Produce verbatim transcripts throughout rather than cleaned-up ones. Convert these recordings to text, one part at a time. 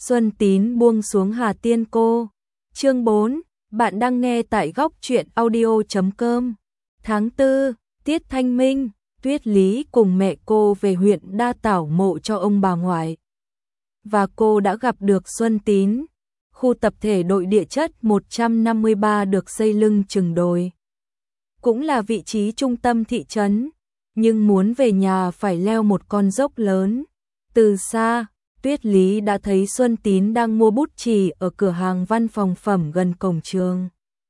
Xuân Tín buông xuống Hà Tiên Cô. Chương bốn, bạn đang nghe tại góc truyện audio chấm com. Tháng tư, tiết thanh minh, Tuyết Lý cùng mẹ cô về huyện Đa Tảo mộ cho ông bà ngoại. Và cô đã gặp được Xuân Tín. Khu tập thể đội địa chất một trăm năm mươi ba được xây lưng chừng đồi. Cũng là vị trí trung tâm thị trấn, nhưng muốn về nhà phải leo một con dốc lớn. Từ xa, Tuyết Lý đã thấy Xuân Tín đang mua bút chì ở cửa hàng văn phòng phẩm gần cổng trường.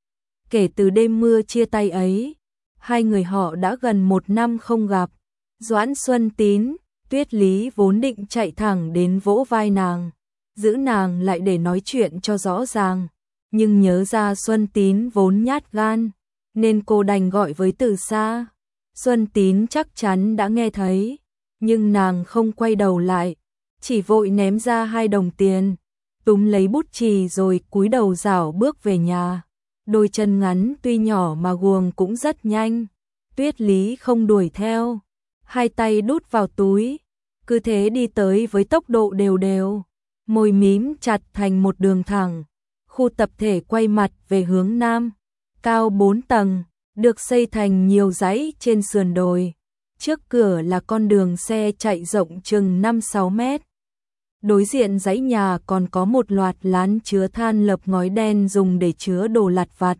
Kể từ đêm mưa chia tay ấy, hai người họ đã gần một năm không gặp. Doãn Xuân Tín, Tuyết Lý vốn định chạy thẳng đến vỗ vai nàng, giữ nàng lại để nói chuyện cho rõ ràng, nhưng nhớ ra Xuân Tín vốn nhát gan, nên cô đành gọi với từ xa. Xuân Tín chắc chắn đã nghe thấy, nhưng nàng không quay đầu lại, chỉ vội ném ra hai đồng tiền, túm lấy bút chì rồi cúi đầu rảo bước về nhà. Đôi chân ngắn tuy nhỏ mà guồng cũng rất nhanh. Tuyết Lý không đuổi theo, hai tay đút vào túi, cứ thế đi tới với tốc độ đều đều, môi mím chặt thành một đường thẳng. Khu tập thể quay mặt về hướng nam, cao bốn tầng, được xây thành nhiều dãy trên sườn đồi. Trước cửa là con đường xe chạy rộng chừng năm sáu mét. Đối diện dãy nhà còn có một loạt lán chứa than lợp ngói đen dùng để chứa đồ lặt vặt.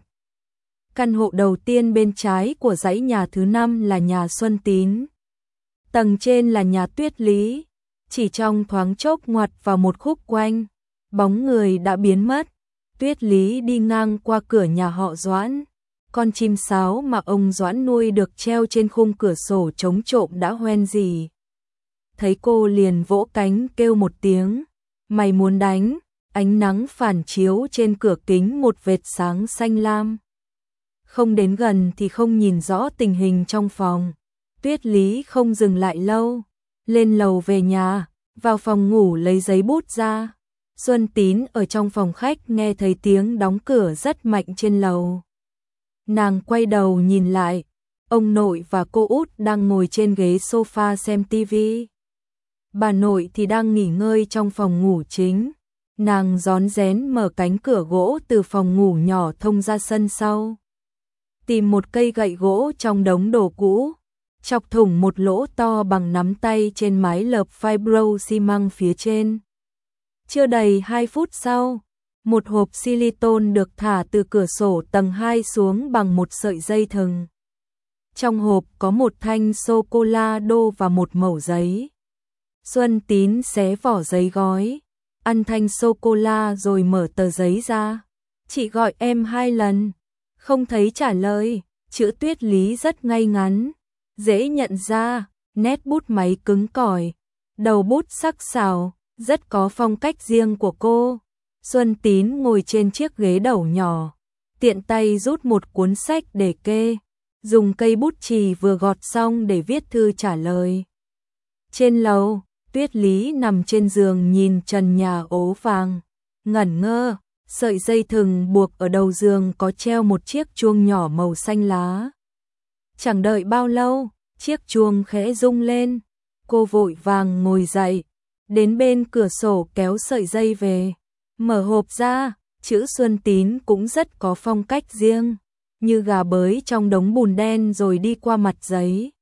Căn hộ đầu tiên bên trái của dãy nhà thứ năm là nhà Xuân Tín. Tầng trên là nhà Tuyết Lý. Chỉ trong thoáng chốc ngoặt vào một khúc quanh, bóng người đã biến mất. Tuyết Lý đi ngang qua cửa nhà họ Doãn. Con chim sáo mà ông Doãn nuôi được treo trên khung cửa sổ chống trộm đã hoen gì. Thấy cô liền vỗ cánh kêu một tiếng, mày muốn đánh. Ánh nắng phản chiếu trên cửa kính một vệt sáng xanh lam. Không đến gần thì không nhìn rõ tình hình trong phòng. Tuyết Lý không dừng lại lâu, lên lầu về nhà, vào phòng ngủ lấy giấy bút ra. Xuân Tín ở trong phòng khách nghe thấy tiếng đóng cửa rất mạnh trên lầu. Nàng quay đầu nhìn lại, ông nội và cô út đang ngồi trên ghế sofa xem tivi. Bà nội thì đang nghỉ ngơi trong phòng ngủ chính. Nàng rón rén mở cánh cửa gỗ từ phòng ngủ nhỏ thông ra sân sau. Tìm một cây gậy gỗ trong đống đồ cũ, chọc thủng một lỗ to bằng nắm tay trên mái lợp fibro xi măng phía trên. Chưa đầy hai phút sau, một hộp silicon được thả từ cửa sổ tầng hai xuống bằng một sợi dây thừng. Trong hộp có một thanh sô-cô-la đô và một mẩu giấy. Xuân Tín xé vỏ giấy gói, ăn thanh sô-cô-la rồi mở tờ giấy ra. Chị gọi em hai lần, không thấy trả lời. Chữ Tuyết Lý rất ngay ngắn, dễ nhận ra, nét bút máy cứng cỏi, đầu bút sắc sảo, rất có phong cách riêng của cô. Xuân Tín ngồi trên chiếc ghế đầu nhỏ, tiện tay rút một cuốn sách để kê, dùng cây bút chì vừa gọt xong để viết thư trả lời. Trên lầu, Tuyết Lý nằm trên giường nhìn trần nhà ố vàng, ngẩn ngơ. Sợi dây thừng buộc ở đầu giường có treo một chiếc chuông nhỏ màu xanh lá. Chẳng đợi bao lâu, chiếc chuông khẽ rung lên. Cô vội vàng ngồi dậy, đến bên cửa sổ kéo sợi dây về. Mở hộp ra, chữ Xuân Tín cũng rất có phong cách riêng, như gà bới trong đống bùn đen rồi đi qua mặt giấy.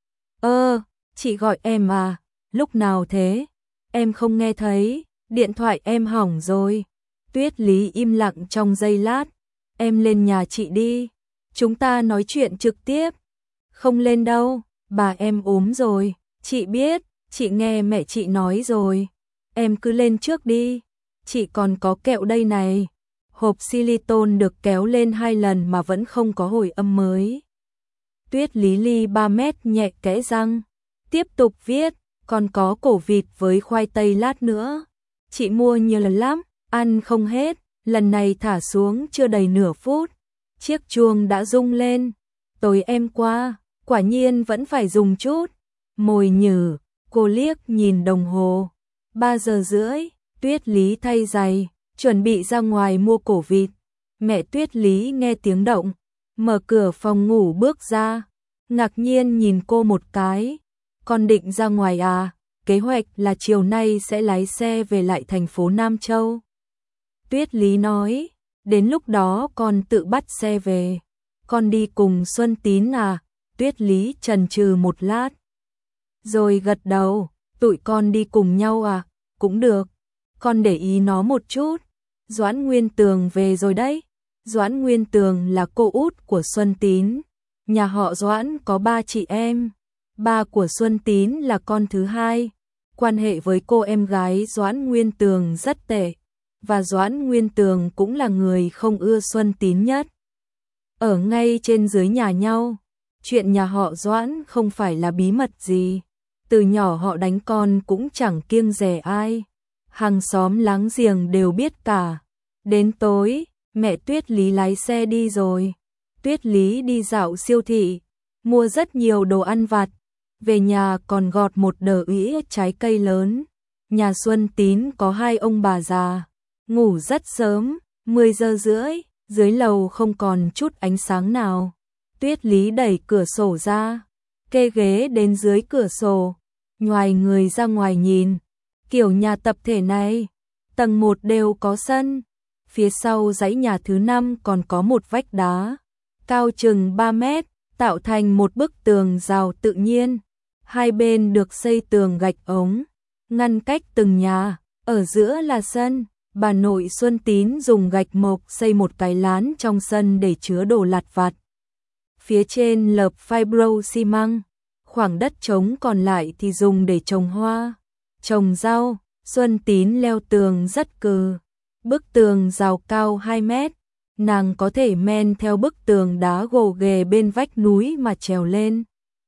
Ơ, chị gọi em à, lúc nào thế? Em không nghe thấy, điện thoại em hỏng rồi. Tuyết Lý im lặng trong giây lát. Em lên nhà chị đi, chúng ta nói chuyện trực tiếp. Không lên đâu, bà em ốm rồi. Chị biết, chị nghe mẹ chị nói rồi. Em cứ lên trước đi, chị còn có kẹo đây này. Hộp silicon được kéo lên hai lần mà vẫn không có hồi âm mới. Tuyết Lý ly ba mét nhẹ kẽ răng, tiếp tục viết, còn có cổ vịt với khoai tây lát nữa. Chị mua nhiều lần lắm, ăn không hết, lần này thả xuống chưa đầy nửa phút. Chiếc chuông đã rung lên. Tối em qua, quả nhiên vẫn phải dùng chút. Môi nhử, cô liếc nhìn đồng hồ. Ba giờ rưỡi, Tuyết Lý thay giày, chuẩn bị ra ngoài mua cổ vịt. Mẹ Tuyết Lý nghe tiếng động, mở cửa phòng ngủ bước ra, ngạc nhiên nhìn cô một cái. Con định ra ngoài à? kế hoạch là chiều nay sẽ lái xe về lại thành phố Nam Châu. Tuyết Lý nói, đến lúc đó con tự bắt xe về. Con đi cùng Xuân Tín à? Tuyết Lý chần chừ một lát, rồi gật đầu, tụi con đi cùng nhau à? Cũng được, con để ý nó một chút. Doãn Nguyên Tường về rồi đấy. Doãn Nguyên Tường là cô út của Xuân Tín. Nhà họ Doãn có ba chị em. Ba của Xuân Tín là con thứ hai. Quan hệ với cô em gái Doãn Nguyên Tường rất tệ. Và Doãn Nguyên Tường cũng là người không ưa Xuân Tín nhất. Ở ngay trên dưới nhà nhau. Chuyện nhà họ Doãn không phải là bí mật gì. Từ nhỏ họ đánh con cũng chẳng kiêng dè ai. Hàng xóm láng giềng đều biết cả. Đến tối, mẹ Tuyết Lý lái xe đi rồi. Tuyết Lý đi dạo siêu thị, mua rất nhiều đồ ăn vặt. Về nhà còn gọt một đờ ĩa trái cây lớn. Nhà Xuân Tín có hai ông bà già. Ngủ rất sớm, mười giờ rưỡi, dưới lầu không còn chút ánh sáng nào. Tuyết Lý đẩy cửa sổ ra, kê ghế đến dưới cửa sổ, nhoài người ra ngoài nhìn. Kiểu nhà tập thể này, tầng một đều có sân. Phía sau dãy nhà thứ năm còn có một vách đá, cao chừng ba mét, tạo thành một bức tường rào tự nhiên. Hai bên được xây tường gạch ống, ngăn cách từng nhà, ở giữa là sân. Bà nội Xuân Tín dùng gạch mộc xây một cái lán trong sân để chứa đồ lặt vặt. Phía trên lợp fibro xi măng, khoảng đất trống còn lại thì dùng để trồng hoa, trồng rau. Xuân Tín leo tường rất cừ. Bức tường rào cao hai mét, nàng có thể men theo bức tường đá gồ ghề bên vách núi mà trèo lên.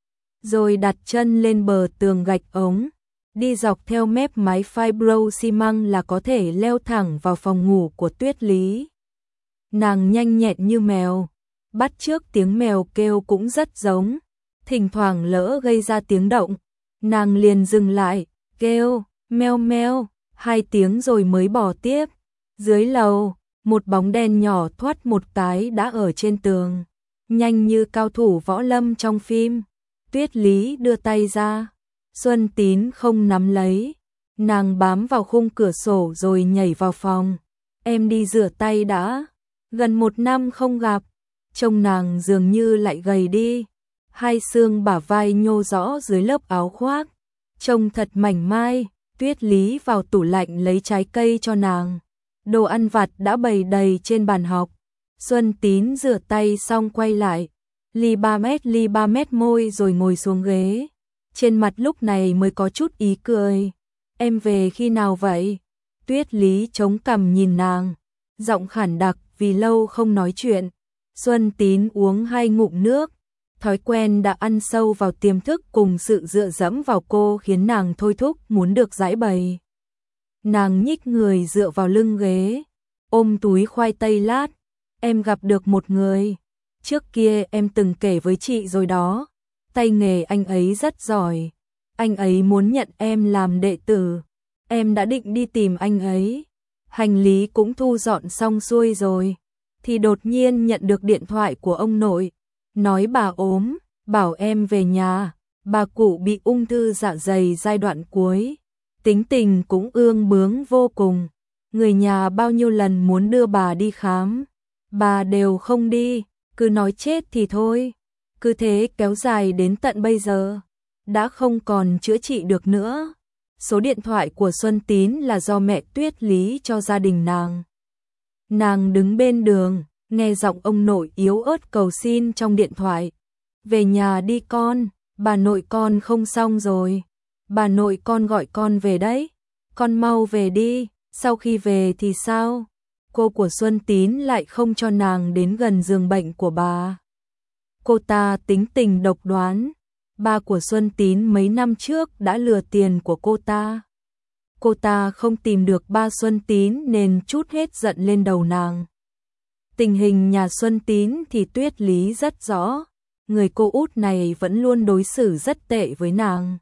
Rồi đặt chân lên bờ tường gạch ống, đi dọc theo mép mái fibro xi măng là có thể leo thẳng vào phòng ngủ của Tuyết Lý. Nàng nhanh nhẹn như mèo, bắt chước tiếng mèo kêu cũng rất giống. Thỉnh thoảng lỡ gây ra tiếng động, nàng liền dừng lại, kêu, meo meo, hai tiếng rồi mới bỏ tiếp. Dưới lầu, một bóng đen nhỏ thoát một cái đã ở trên tường, nhanh như cao thủ võ lâm trong phim. Tuyết Lý đưa tay ra, Xuân Tín không nắm lấy, nàng bám vào khung cửa sổ rồi nhảy vào phòng. Em đi rửa tay đã, gần một năm không gặp, trông nàng dường như lại gầy đi. Hai xương bả vai nhô rõ dưới lớp áo khoác, trông thật mảnh mai. Tuyết Lý vào tủ lạnh lấy trái cây cho nàng. Đồ ăn vặt đã bày đầy trên bàn học. Xuân Tín rửa tay xong quay lại, ly ba mét ly ba mét môi rồi ngồi xuống ghế. Trên mặt lúc này mới có chút ý cười. Em về khi nào vậy? Tuyết Lý chống cằm nhìn nàng, giọng khản đặc vì lâu không nói chuyện. Xuân Tín uống hai ngụm nước. Thói quen đã ăn sâu vào tiềm thức cùng sự dựa dẫm vào cô khiến nàng thôi thúc muốn được giãi bày. Nàng nhích người dựa vào lưng ghế, ôm túi khoai tây lát. Em gặp được một người. Trước kia em từng kể với chị rồi đó. Tay nghề anh ấy rất giỏi. Anh ấy muốn nhận em làm đệ tử. Em đã định đi tìm anh ấy. Hành lý cũng thu dọn xong xuôi rồi. Thì đột nhiên nhận được điện thoại của ông nội. Nói bà ốm, bảo em về nhà. Bà cụ bị ung thư dạ dày giai đoạn cuối. Tính tình cũng ương bướng vô cùng. Người nhà bao nhiêu lần muốn đưa bà đi khám, bà đều không đi, cứ nói chết thì thôi. Cứ thế kéo dài đến tận bây giờ, đã không còn chữa trị được nữa. Số điện thoại của Xuân Tín là do mẹ Tuyết Lý cho gia đình nàng. Nàng đứng bên đường, nghe giọng ông nội yếu ớt cầu xin trong điện thoại. Về nhà đi con, bà nội con không xong rồi. Bà nội con gọi con về đấy. Con mau về đi, sau khi về thì sao? Cô của Xuân Tín lại không cho nàng đến gần giường bệnh của bà. Cô ta tính tình độc đoán. Ba của Xuân Tín mấy năm trước đã lừa tiền của cô ta. Cô ta không tìm được ba Xuân Tín nên trút hết giận lên đầu nàng. Tình hình nhà Xuân Tín thì Tuyết Lý rất rõ. Người cô út này vẫn luôn đối xử rất tệ với nàng.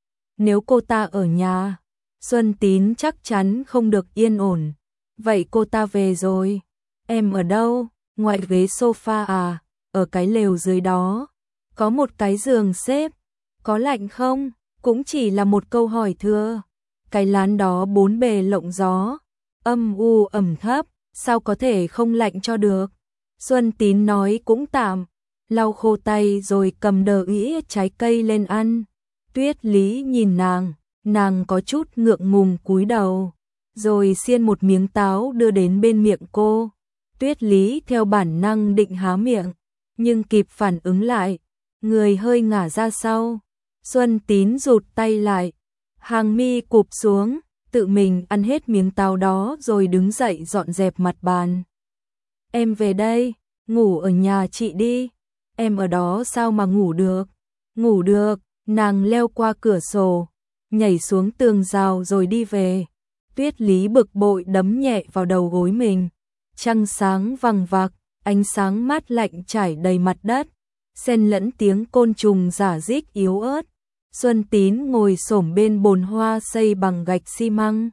Nếu cô ta ở nhà, Xuân Tín chắc chắn không được yên ổn. Vậy cô ta về rồi. Em ở đâu? Ngoài ghế sofa à? Ở cái lều dưới đó. Có một cái giường xếp. Có lạnh không? cũng chỉ là một câu hỏi thưa. Cái lán đó bốn bề lộng gió, âm u ẩm thấp, sao có thể không lạnh cho được. Xuân Tín nói cũng tạm, lau khô tay rồi cầm đờ ĩa trái cây lên ăn. Tuyết Lý nhìn nàng, nàng có chút ngượng ngùng cúi đầu, rồi xiên một miếng táo đưa đến bên miệng cô. Tuyết Lý theo bản năng định há miệng, nhưng kịp phản ứng lại, người hơi ngả ra sau. Xuân Tín rụt tay lại, hàng mi cụp xuống, tự mình ăn hết miếng táo đó rồi đứng dậy dọn dẹp mặt bàn. Em về đây, ngủ ở nhà chị đi. Em ở đó sao mà ngủ được? Ngủ được, nàng leo qua cửa sổ, nhảy xuống tường rào rồi đi về. Tuyết Lý bực bội đấm nhẹ vào đầu gối mình. Trăng sáng vằng vặc, ánh sáng mát lạnh trải đầy mặt đất, xen lẫn tiếng côn trùng rả rích yếu ớt. Xuân Tín ngồi xổm bên bồn hoa xây bằng gạch xi măng.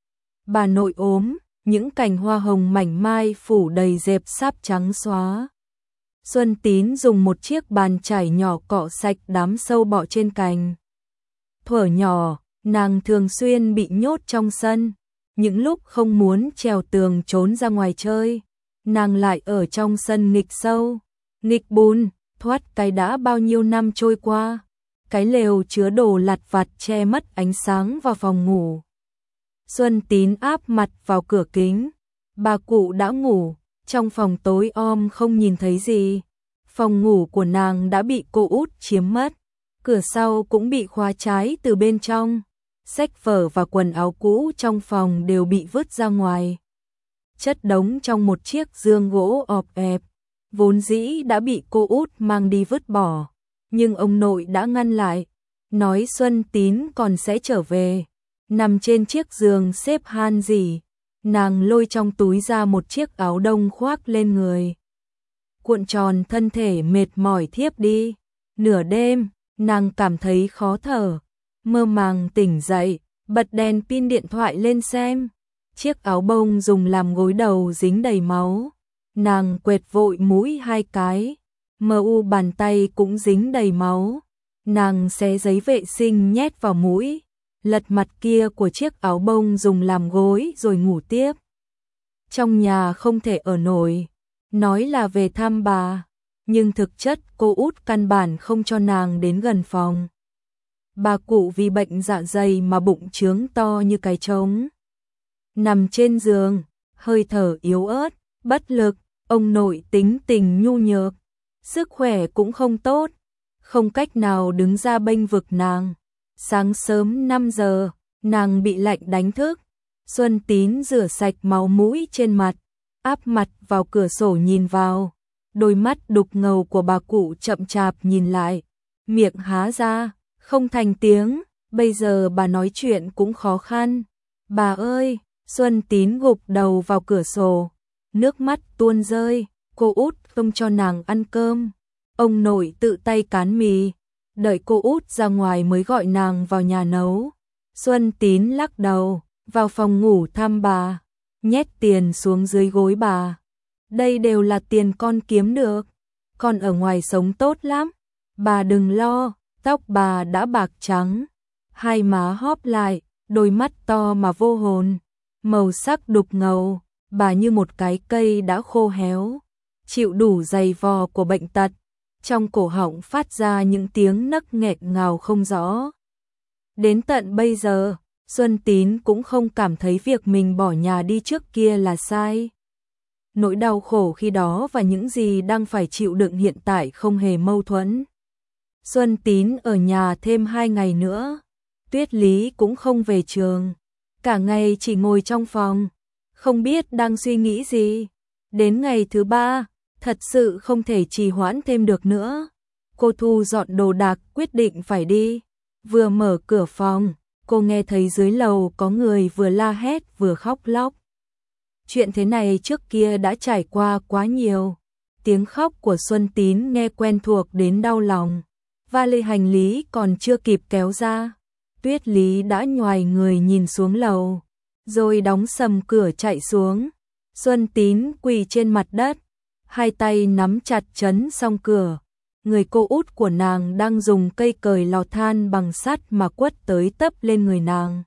Bà nội ốm, những cành hoa hồng mảnh mai phủ đầy dẹp sáp trắng xóa. Xuân Tín dùng một chiếc bàn chải nhỏ cọ sạch đám sâu bọ trên cành. Thuở nhỏ, nàng thường xuyên bị nhốt trong sân. Những lúc không muốn trèo tường trốn ra ngoài chơi, nàng lại ở trong sân nghịch sâu, nghịch bùn, thoát cái đã bao nhiêu năm trôi qua. Cái lều chứa đồ lặt vặt che mất ánh sáng vào phòng ngủ. Xuân Tín áp mặt vào cửa kính. Bà cụ đã ngủ, trong phòng tối om không nhìn thấy gì. Phòng ngủ của nàng đã bị cô út chiếm mất. Cửa sau cũng bị khóa trái từ bên trong. Sách vở và quần áo cũ trong phòng đều bị vứt ra ngoài, chất đống trong một chiếc giường gỗ ọp ẹp, vốn dĩ đã bị cô út mang đi vứt bỏ, nhưng ông nội đã ngăn lại, nói Xuân Tín còn sẽ trở về. Nằm trên chiếc giường xếp han gì, nàng lôi trong túi ra một chiếc áo đông khoác lên người, cuộn tròn thân thể mệt mỏi thiếp đi. Nửa đêm, nàng cảm thấy khó thở, mơ màng tỉnh dậy, bật đèn pin điện thoại lên xem. Chiếc áo bông dùng làm gối đầu dính đầy máu. Nàng quệt vội mũi hai cái, mờ u bàn tay cũng dính đầy máu. Nàng xé giấy vệ sinh nhét vào mũi, lật mặt kia của chiếc áo bông dùng làm gối rồi ngủ tiếp. Trong nhà không thể ở nổi, nói là về thăm bà, nhưng thực chất cô út căn bản không cho nàng đến gần phòng. Bà cụ vì bệnh dạ dày mà bụng trướng to như cái trống. Nằm trên giường, hơi thở yếu ớt, bất lực, ông nội tính tình nhu nhược, sức khỏe cũng không tốt, không cách nào đứng ra bênh vực nàng. Sáng sớm năm giờ, nàng bị lạnh đánh thức. Xuân Tín rửa sạch máu mũi trên mặt, áp mặt vào cửa sổ nhìn vào. Đôi mắt đục ngầu của bà cụ chậm chạp nhìn lại, miệng há ra, không thành tiếng. Bây giờ bà nói chuyện cũng khó khăn. Bà ơi! Xuân Tín gục đầu vào cửa sổ, nước mắt tuôn rơi. Cô út không cho nàng ăn cơm, ông nội tự tay cán mì, đợi cô út ra ngoài mới gọi nàng vào nhà nấu. Xuân Tín lắc đầu, vào phòng ngủ thăm bà, nhét tiền xuống dưới gối bà. Đây đều là tiền con kiếm được, con ở ngoài sống tốt lắm, bà đừng lo. Tóc bà đã bạc trắng, hai má hóp lại, đôi mắt to mà vô hồn, màu sắc đục ngầu, bà như một cái cây đã khô héo, chịu đủ dày vò của bệnh tật. Trong cổ họng phát ra những tiếng nấc nghẹn ngào không rõ. Đến tận bây giờ, Xuân Tín cũng không cảm thấy việc mình bỏ nhà đi trước kia là sai. Nỗi đau khổ khi đó và những gì đang phải chịu đựng hiện tại không hề mâu thuẫn. Xuân Tín ở nhà thêm hai ngày nữa, Tuyết Lý cũng không về trường, cả ngày chỉ ngồi trong phòng, không biết đang suy nghĩ gì. Đến ngày thứ ba, thật sự không thể trì hoãn thêm được nữa. Cô thu dọn đồ đạc quyết định phải đi. Vừa mở cửa phòng, cô nghe thấy dưới lầu có người vừa la hét vừa khóc lóc. Chuyện thế này trước kia đã trải qua quá nhiều. Tiếng khóc của Xuân Tín nghe quen thuộc đến đau lòng. Vali hành lý còn chưa kịp kéo ra, Tuyết Lý đã nhoài người nhìn xuống lầu, rồi đóng sầm cửa chạy xuống. Xuân Tín quỳ trên mặt đất, hai tay nắm chặt chấn song cửa, người cô út của nàng đang dùng cây cời lò than bằng sắt mà quất tới tấp lên người nàng.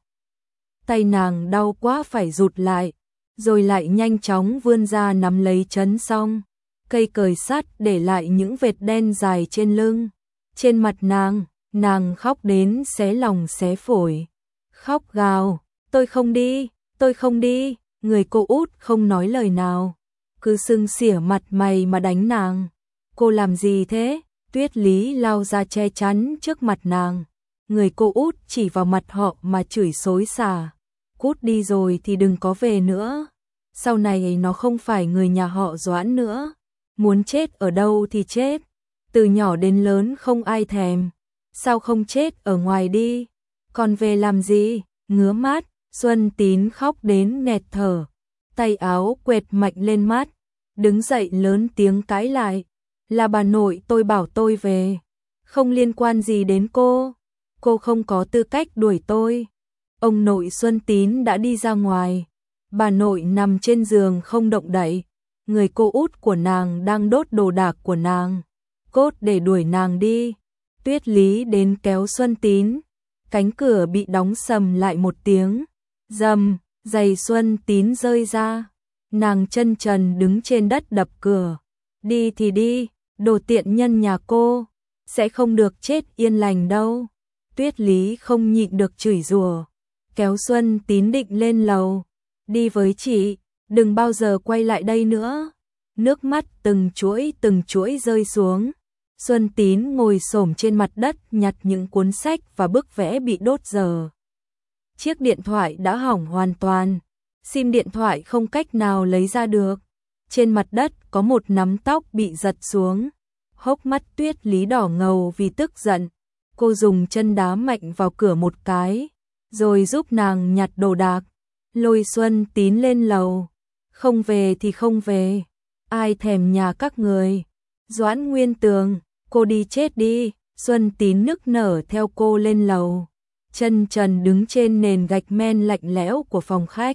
Tay nàng đau quá phải rụt lại, rồi lại nhanh chóng vươn ra nắm lấy chấn xong. Cây cời sắt để lại những vệt đen dài trên lưng, trên mặt nàng, nàng khóc đến xé lòng xé phổi. Khóc gào, tôi không đi, tôi không đi, người cô út không nói lời nào, cứ sưng xỉa mặt mày mà đánh nàng. Cô làm gì thế? Tuyết Lý lao ra che chắn trước mặt nàng. Người cô út chỉ vào mặt họ mà chửi xối xả. Cút đi rồi thì đừng có về nữa. Sau này nó không phải người nhà họ Doãn nữa. Muốn chết ở đâu thì chết. Từ nhỏ đến lớn không ai thèm. Sao không chết ở ngoài đi? Còn về làm gì? Ngứa mắt, Xuân Tín khóc đến nghẹt thở. Tay áo quệt mạnh lên mắt. Đứng dậy lớn tiếng cãi lại. Là bà nội tôi bảo tôi về. Không liên quan gì đến cô. Cô không có tư cách đuổi tôi. Ông nội Xuân Tín đã đi ra ngoài. Bà nội nằm trên giường không động đậy. Người cô út của nàng đang đốt đồ đạc của nàng. Cốt để đuổi nàng đi. Tuyết Lý đến kéo Xuân Tín. Cánh cửa bị đóng sầm lại một tiếng. Rầm, giày Xuân Tín rơi ra. Nàng chân trần đứng trên đất đập cửa. Đi thì đi, đồ tiện nhân nhà cô. Sẽ không được chết yên lành đâu. Tuyết Lý không nhịn được chửi rủa, kéo Xuân Tín định lên lầu. Đi với chị, đừng bao giờ quay lại đây nữa. Nước mắt từng chuỗi từng chuỗi rơi xuống. Xuân Tín ngồi xổm trên mặt đất nhặt những cuốn sách và bức vẽ bị đốt dở. Chiếc điện thoại đã hỏng hoàn toàn. Sim điện thoại không cách nào lấy ra được. Trên mặt đất có một nắm tóc bị giật xuống. Hốc mắt Tuyết Lý đỏ ngầu vì tức giận. Cô dùng chân đá mạnh vào cửa một cái, rồi giúp nàng nhặt đồ đạc, lôi Xuân Tín lên lầu. Không về thì không về, ai thèm nhà các người. Doãn Nguyên Tường, cô đi chết đi. Xuân Tín nức nở theo cô lên lầu, chân trần đứng trên nền gạch men lạnh lẽo của phòng khách.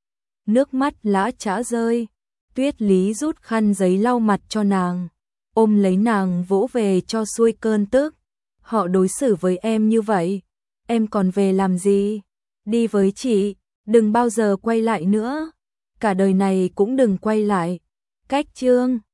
Nước mắt lã chã rơi. Tuyết Lý rút khăn giấy lau mặt cho nàng, ôm lấy nàng vỗ về cho xuôi cơn tức. Họ đối xử với em như vậy, em còn về làm gì? Đi với chị, đừng bao giờ quay lại nữa. Cả đời này cũng đừng quay lại. Cách chương